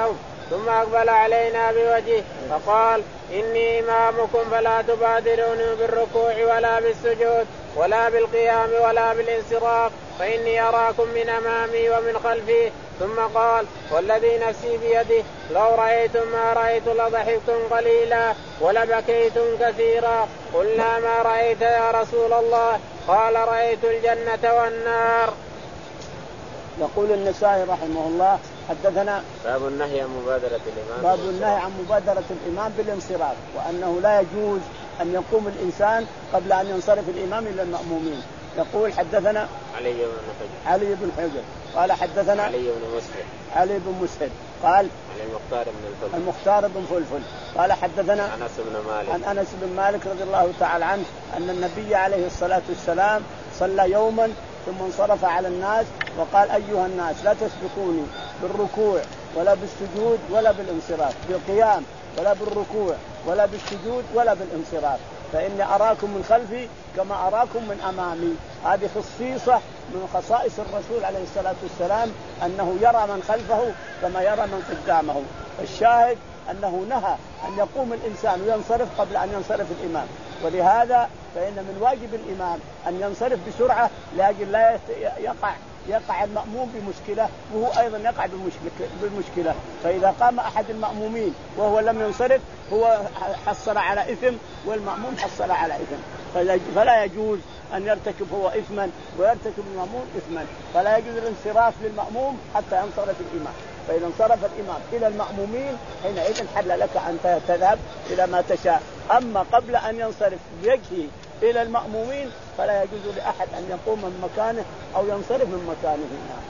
ثم أقبل علينا بوجهه فقال إني إمامكم فلا تبادروني بالركوع ولا بالسجود ولا بالقيام ولا بالانصراف فإني أراكم من أمامي ومن خلفي. ثم قال والذي نفسي بيده لو رأيتم ما رأيت لضحكتم قليلا ولبكيتم كثيرا. قلنا ما رأيت يا رسول الله؟ قال رأيت الجنة والنار. يقول النسائي رحمه الله حدثنا باب النهي عن مبادرة الإمام باب النهي عن مبادرة الإمام بالانصراف، وأنه لا يجوز أن يقوم الإنسان قبل أن ينصرف الإمام إلى المأمومين. يقول حدثنا علي بن حجر علي بن حجر قال حدثنا علي بن مسهر علي بن مسهر قال عن المختار بن الفلفل المختار بن فلفل قال حدثنا أنس بن مالك عن أنس بن مالك رضي الله تعالى عنه أن النبي عليه الصلاة والسلام صلى يوما ثم انصرف على الناس وقال أيها الناس لا تسبقوني بالركوع ولا بالسجود ولا بالانصراف، بالقيام ولا بالركوع ولا بالسجود ولا بالانصراف، فإني أراكم من خلفي كما أراكم من أمامي. هذه خصيصة من خصائص الرسول عليه الصلاة والسلام أنه يرى من خلفه كما يرى من قدامه. الشاهد أنه نهى أن يقوم الإنسان وينصرف قبل أن ينصرف الإمام، ولهذا فإن من واجب الإمام أن ينصرف بسرعة لأجل لا يقع يقع المأموم بمشكلة وهو أيضا يقع بالمشكلة. فإذا قام أحد المأمومين وهو لم ينصرف هو حصل على إثم والمأموم حصل على إثم، فلا يجوز أن يرتكب هو إثما ويرتكب المأموم إثما، فلا يجوز الانصراف للمأموم حتى ينصرف الإمام. فإذا انصرف الإمام إلى المأمومين حينئذ حل لك أن تذهب إلى ما تشاء. أما قبل أن ينصرف بوجهه إلى المأمومين فلا يجوز لأحد أن يقوم من مكانه أو ينصرف من مكانه.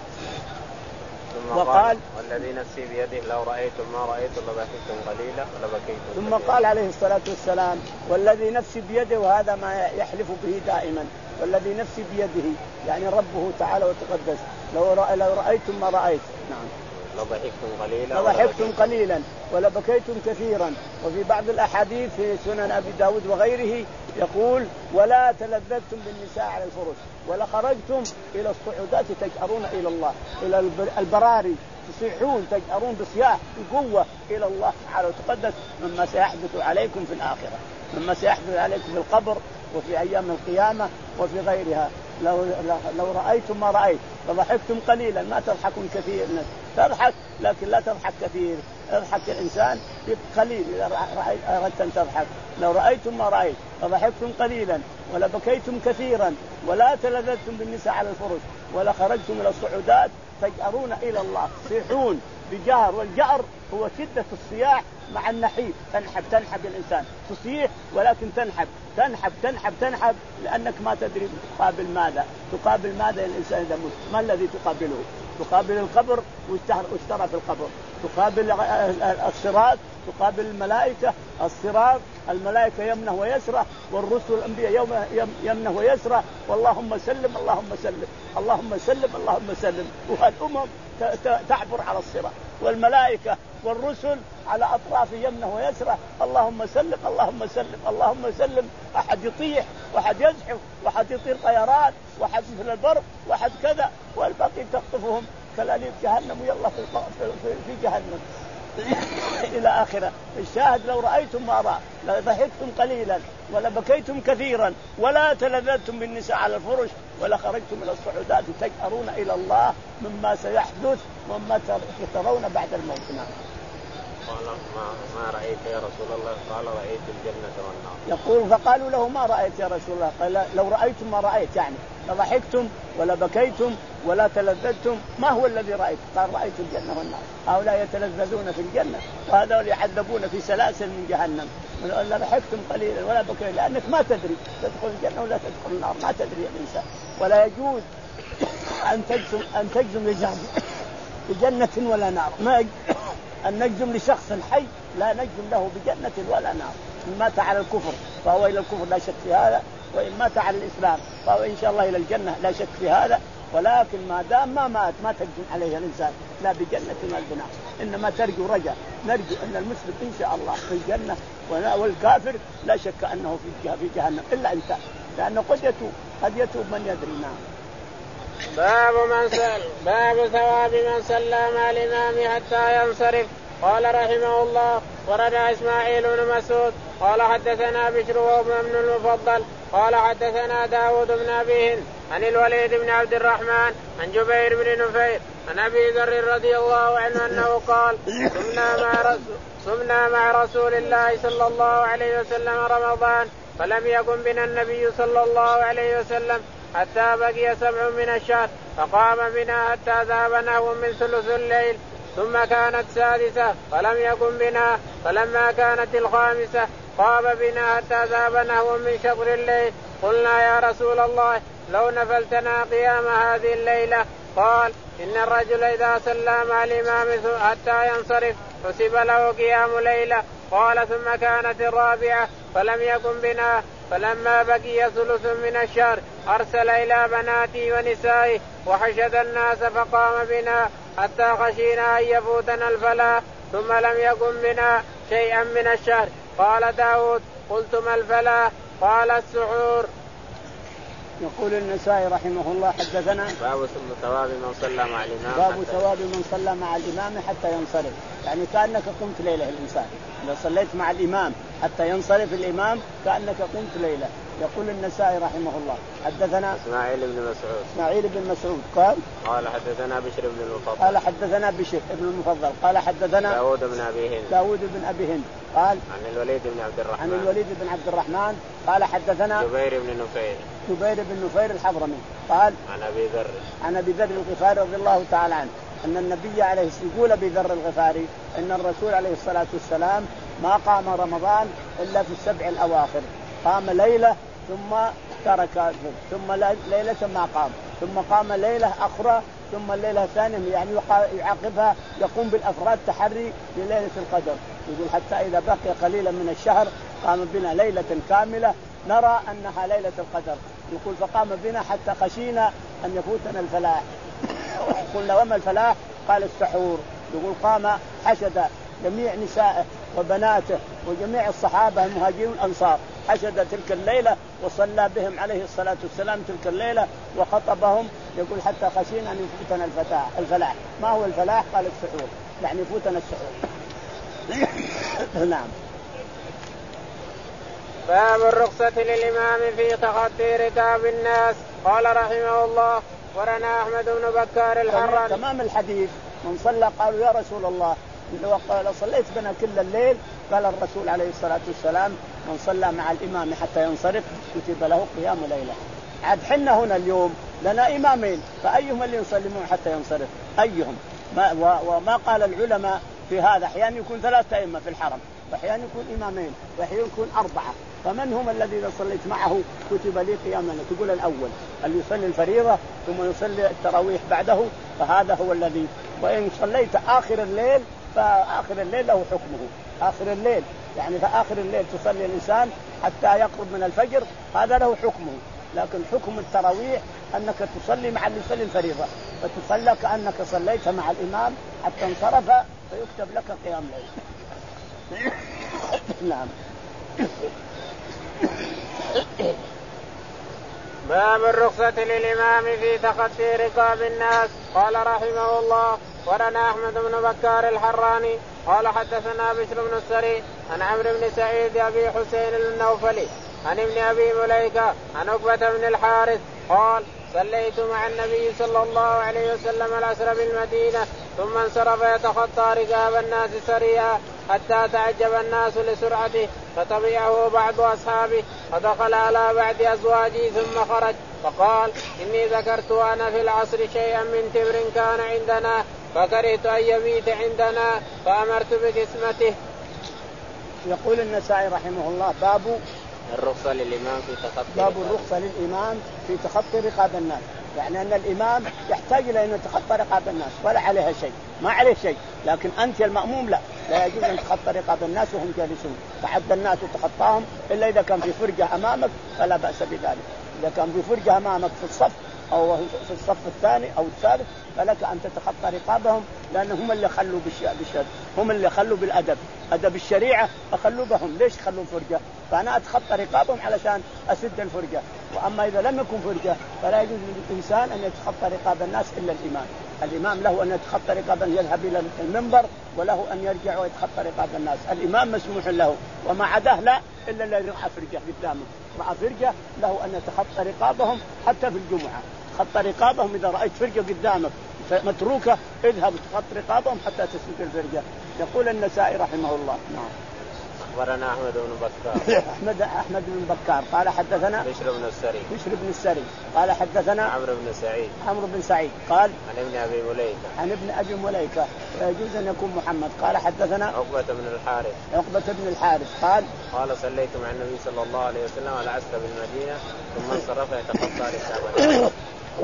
ثم وقال والذي نفسي بيده لو رأيتم ما رأيت لضحكتم قليلا ولبكيتم. ثم قال عليه الصلاة والسلام والذي نفسي بيده، وهذا ما يحلف به دائما، والذي نفسي بيده يعني ربه تعالى وتقدس، لو لو رأيتم ما رأيت نعم لضحكتم قليلا لضحكتم قليلا ولبكيتم كثيرا. وفي بعض الأحاديث في سنن أبي داود وغيره يقول ولا تلذذتم بالنساء على الفرش ولا خرجتم إلى الصعودات تجأرون إلى الله، إلى البراري تصيحون تجأرون بصياح بقوة إلى الله تعالى وتقدس مما سيحدث عليكم في الآخرة، مما سيحدث عليكم في القبر وفي أيام القيامة وفي غيرها. لو لو رأيتم ما رأيت فضحكتم قليلا، ما تضحكون كثير، تضحك لكن لا تضحك كثير، اضحك الإنسان قليل إذا أردت أن تضحك. لو رأيتم ما رأيت فضحكتم قليلا ولا بكيتم كثيرا ولا تلذذتم بالنساء على الفرش ولا خرجتم إلى الصعودات تجأرون إلى الله، تصيحون بجهر، والجأر هو شدة الصياح مع النحيب، تنحب تنحب الإنسان، تصيح ولكن تنحب تنحب تنحب تنحب لأنك ما تدري تقابل ماذا، تقابل ماذا الإنسان إذا مت، ما الذي تقابله؟ تقابل القبر واشترى في القبر، تقابل الصراط، تقابل الملائكة، الصراط الملائكة يمنه ويسره، والرسل الأنبياء يوم يمنه ويسره، واللهم سلم اللهم سلم اللهم سلم اللهم سلم، والأمم تعبر على الصراط، والملائكة والرسل على أطراف يمنه ويسره، اللهم سلم اللهم سلم اللهم سلم. أحد يطيح وأحد يزحف وأحد يطير طيارات وأحد مثل البرق وأحد كذا، والباقي تخطفهم كلاليب جهنم ويلا في جهنم إلى آخره. الشاهد لو رأيتم ما رأى لضحكتم قليلا ولا بكيتم كثيرا ولا تلذذتم بالنساء على الفرش ولا خرجتم إلى الصعودات تجأرون إلى الله مما سيحدث وما ترون بعد الموت. قال ما, ما رأيت يا رسول الله؟ قال رأيت الجنة والنار. يقول فقالوا له ما رأيت يا رسول الله؟ قال لو رأيتم ما رأيت يعني لضحكتم ولا بكيتم ولا تلذذتم، ما هو الذي رأيت؟ قال رأيت الجنة والنار. هؤلاء يتلذذون في الجنة وهذول يعذبون في سلاسل من جهنم. لا ضحكتم قليلا ولا بكيتم لأنك ما تدري تدخل الجنة ولا تدخل النار، ما تدري الإنسان. ولا يجوز أن تجزم أن تجزم بجنة ولا نار، ما أن نجزم لشخص حي لا نجزم له بجنة ولا نار. إن مات على الكفر فهو إلى الكفر لا شك في هذا، وإن مات على الإسلام فهو إن شاء الله إلى الجنة لا شك في هذا. ولكن ما دام ما مات ما تجزم عليه الإنسان لا بجنة ولا بنار، إنما ترجو رجاء، نرجو أن المسلم إن شاء الله في الجنة والكافر لا شك أنه في جهنم إلا أنت، لأنه قد يتوب قد يتوب من يدري. نعم. باب من سل باب ثواب من سلم الإمام حتى ينصرف. قال رحمه الله ورنا إسماعيل بن مسعود قال حدثنا بشر وابن المفضل قال حدثنا داود بن أبي هند عن الوليد بن عبد الرحمن عن جبير بن نفير عن أبي ذر رضي الله عنه أنه قال صمنا مع رسول, صمنا مع رسول الله صلى الله عليه وسلم رمضان فلم يكن بنا النبي صلى الله عليه وسلم حتى بقي سبع من الشهر فقام بنا حتى ذهب نحو من ثلث الليل ثم كانت سادسة فلم يكن بنا فلما كانت الخامسة قام بنا حتى ذهب نحو من شطر الليل قلنا يا رسول الله لو نفلتنا قيام هذه الليلة قال إن الرجل إذا صلى مع الإمام حتى ينصرف حسب له قيام ليلة قال ثم كانت الرابعة فلم يكن بنا فلما بقي ثلث من الشهر أرسل إلى بناته ونسائه وحشد الناس فقام بنا حتى خشينا أن يفوتنا الفلاح ثم لم يكن بنا شيئا من الشهر. قال داود قلت ما الفلاح قال السحور. يقول النسائي رحمه الله حدثنا باب ثواب من صلى مع الإمام باب ثواب من صلى مع الإمام حتى ينصرف يعني كأنك قمت ليلة الإنسان إذا صليت مع الإمام حتى ينصرف الإمام كأنك قمت ليلة. يقول النسائي رحمه الله حدثنا إسماعيل بن مسعود إسماعيل بن مسعود قال قال حدثنا بشر بن المفضل قال حدثنا بشر بن المفضل قال حدثنا داود بن أبي هند داود بن أبي هند قال عن الوليد بن عبد الرحمن عن الوليد بن عبد الرحمن قال حدثنا جبير بن نفير جبير بن نفير الحضرمي قال عن أبي ذر عن أبي ذر الغفاري رضي الله تعالى عنه أن النبي عليه يقول أبي ذر الغفاري أن الرسول عليه الصلاة والسلام ما قام رمضان إلا في السبع الأواخر قام ليلة ثم ترك ثم ليلة ما قام ثم قام ليلة أخرى ثم الليلة الثانية يعني يعاقبها يقوم بالأفراد تحري لليلة القدر. يقول حتى إذا بقي قليلا من الشهر قام بنا ليلة كاملة نرى أنها ليلة القدر. يقول فقام بنا حتى خشينا أن يفوتنا الفلاح. قلنا وما الفلاح؟ قال السحور. يقول قام حشد جميع نسائه وبناته وجميع الصحابة المهاجرين والأنصار حشد تلك الليلة وصلى بهم عليه الصلاة والسلام تلك الليلة وخطبهم. يقول حتى خشينا أن يفوتنا الفتاح الفلاح. ما هو الفلاح؟ قال السحور يعني يفوتنا السحور. نعم. باب الرخصة للإمام في تخطي ركاب الناس. قال رحمه الله ورنا أحمد بن بكار الحراني تمام الحديث من صلى قالوا يا رسول الله لو صليت بنا كل الليل قال الرسول عليه الصلاة والسلام من صلى مع الإمام حتى ينصرف كتب له قيام ليلة. عاد حنا هنا اليوم لنا إمامين فأيهم اللي يصلي حتى ينصرف أيهم ما وما قال العلماء في هذا أحيانا يكون ثلاثة أئمة في الحرم وأحيانا يكون إمامين وأحيانا يكون أربعة فمن هم الذي إذا صليت معه كتب لي قيام ليلة. تقول الأول اللي يصلي الفريضة ثم يصلي التراويح بعده فهذا هو الذي. وإن صليت آخر الليل فآخر الليل له حكمه. آخر الليل يعني فآخر الليل تصلي الإنسان حتى يقرب من الفجر هذا له حكمه. لكن حكم التراويح أنك تصلي مع اللي يصلي الفريضة فتصلى كأنك صليت مع الإمام حتى انصرف فيكتب لك قيام ليل. نعم. باب الرخصة للإمام في تخطي ركاب الناس. قال رحمه الله ورنا أحمد بن بكار الحراني قال حدثنا بشر بن السري عن عمرو بن سعيد أبي حسين النوفلي عن ابن أبي مليكة عن عقبة بن الحارث قال صليت مع النبي صلى الله عليه وسلم العصر بالمدينة ثم انصرف يتخطى ركاب الناس سريعا حتى تعجب الناس لسرعته فتبعه بعض أصحابه فدخل على بعض أزواجه ثم خرج فقال إني ذكرت أنا في العصر شيئا من تبر كان عندنا فكرهت أن يبيت عندنا فأمرت بقسمته. يقول النسائي رحمه الله باب الرخصة للإمام في تخطي باب الرخصة للإمام في تخطي رقاب الناس. يعني أن الإمام يحتاج إلى أن يتخطى رقاب الناس ولا عليها شيء ما عليه شيء لكن أنت المأموم لا لا يجوز أن تخطى رقاب الناس وهم جالسون فحد الناس وتخطاهم إلا إذا كان في فرجة أمامك فلا بأس بذلك. إذا كان في فرجة أمامك في الصف أو في الصف الثاني أو الثالث فلك أن تتخطى رقابهم لأن هم اللي خلوا بالشد هم اللي خلوا بالأدب أدب الشريعة أخلوا بهم، ليش يخلون فرقة؟ فأنا أتخطى رقابهم علشان أسد الفرقة. وأما إذا لم يكن فرقة فلا يجوز للإنسان أن يتخطى رقاب الناس إلا الإمام. الإمام له أن يتخطى رقاب، يذهب إلى المنبر، وله أن يرجع ويتخطى رقاب الناس. الإمام مسموح له، وما عداه لا، إلا الذي رأى فرقة قدامه، رأى فرقة له أن يتخطى رقابهم حتى في الجمعة. خط رقابهم إذا رأيت فرقة قدامك متروكة اذهب تخط رقابهم حتى تسد الفرقة. يقول النسائي رحمه الله. نعم. أخبرنا أحمد بن بكار. أحمد أحمد بن بكار قال حدثنا بشر بن السري. بشر بن السري قال حدثنا عمرو بن سعيد. عمرو بن سعيد قال عن ابن أبي مليكة. عن ابن أبي مليكة يجوز أن يكون محمد. قال حدثنا عقبة بن الحارث. عقبة بن الحارث قال قال صليت مع النبي صلى الله عليه وسلم على العصر بالمدينة ثم انصرف يتخطى ركابنا.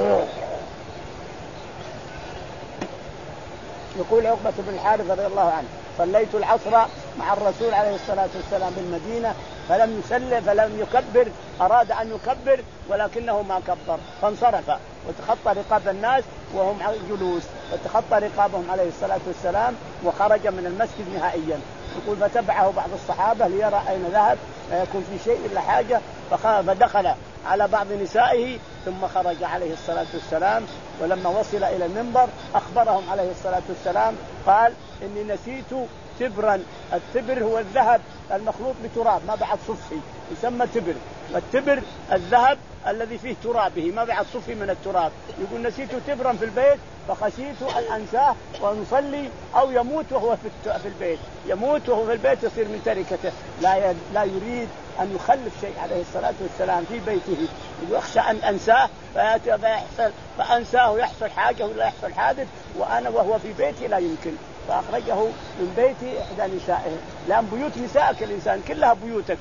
يقول عقبة بن الحارث رضي الله عنه صليت العصر مع الرسول عليه الصلاة والسلام بالمدينة فلم يسلم فلم يكبر، أراد أن يكبر ولكنه ما كبر فانصرف وتخطى رقاب الناس وهم جلوس، وتخطى رقابهم عليه الصلاة والسلام وخرج من المسجد نهائيا. يقول فتبعه بعض الصحابة ليرى أين ذهب، لا يكون في شيء إلا حاجة، فدخل على بعض نسائه ثم خرج عليه الصلاة والسلام. ولما وصل إلى المنبر أخبرهم عليه الصلاة والسلام قال إني نسيت تبرا. التبر هو الذهب المخلوط بتراب ما بعد صفي، يسمى تبر. والتبر الذهب الذي فيه ترابه ما بعد صفي من التراب. يقول نسيت تبرا في البيت فخشيت أن أنساه ونصلي أو يموت وهو في البيت، يموت وهو في البيت يصير من تركته. لا لا يريد أن يخلف شيء عليه الصلاة والسلام في بيته، يخشى أن أنساه فيحصل فأنساه يحصل حاجة ولا يحصل حادث وأنا وهو في بيتي لا يمكن. فأخرجه من بيت إحدى نسائه، لأن بيوت نسائك الإنسان كلها بيوتك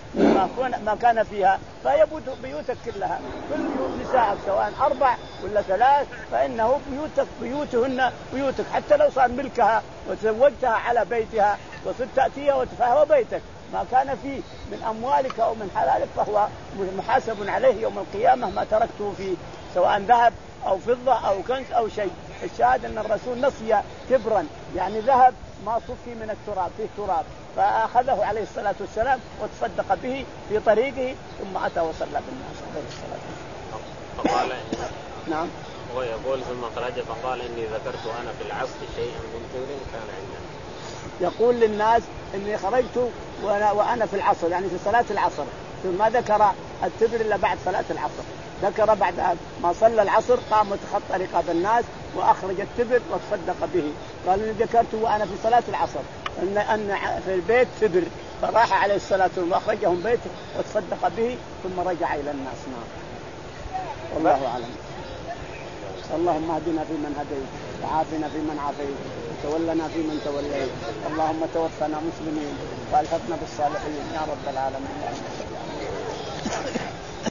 ما كان فيها، فهي بيوتك كلها، كل بيوت نسائك سواء أربع ولا ثلاث فإنه بيوتك بيوتهن بيوتك، حتى لو صار ملكها وتزوجتها على بيتها وصرت تأتيها فهو بيتك. ما كان فيه من أموالك أو من حلالك فهو محاسب عليه يوم القيامة ما تركته فيه، سواء ذهب أو فضة أو كنز أو شيء. الشاهد أن الرسول نسي تبرا يعني ذهب ما صفي من التراب، فيه تراب، فأخذه عليه الصلاة والسلام وتصدق به في طريقه ثم أتى وصلى بالناس عليه الصلاة والسلام. فقال نعم. ويقول ثم خرج فقال إني ذكرت أنا في العصر شيئا من تبر كان عندنا. يقول للناس إني خرجت وأنا, وأنا في العصر يعني في صلاة العصر، ثم ما ذكر التبر إلا بعد صلاة العصر، ذكر بعد ما صلى العصر قام وتخطى رقاب الناس وأخرج التبر وتصدق به. قال إني ذكرت وأنا في صلاة العصر أن أن في البيت تبر، فراح عليه الصلاة والسلام وأخرجهم بيته وتصدق به ثم رجع إلى الناس. نعم. والله أعلم. اللهم اهدنا فيمن هديت وعافنا فيمن عافيت وتولنا فيمن توليت، اللهم توفنا مسلمين والحقنا بالصالحين يا رب العالمين.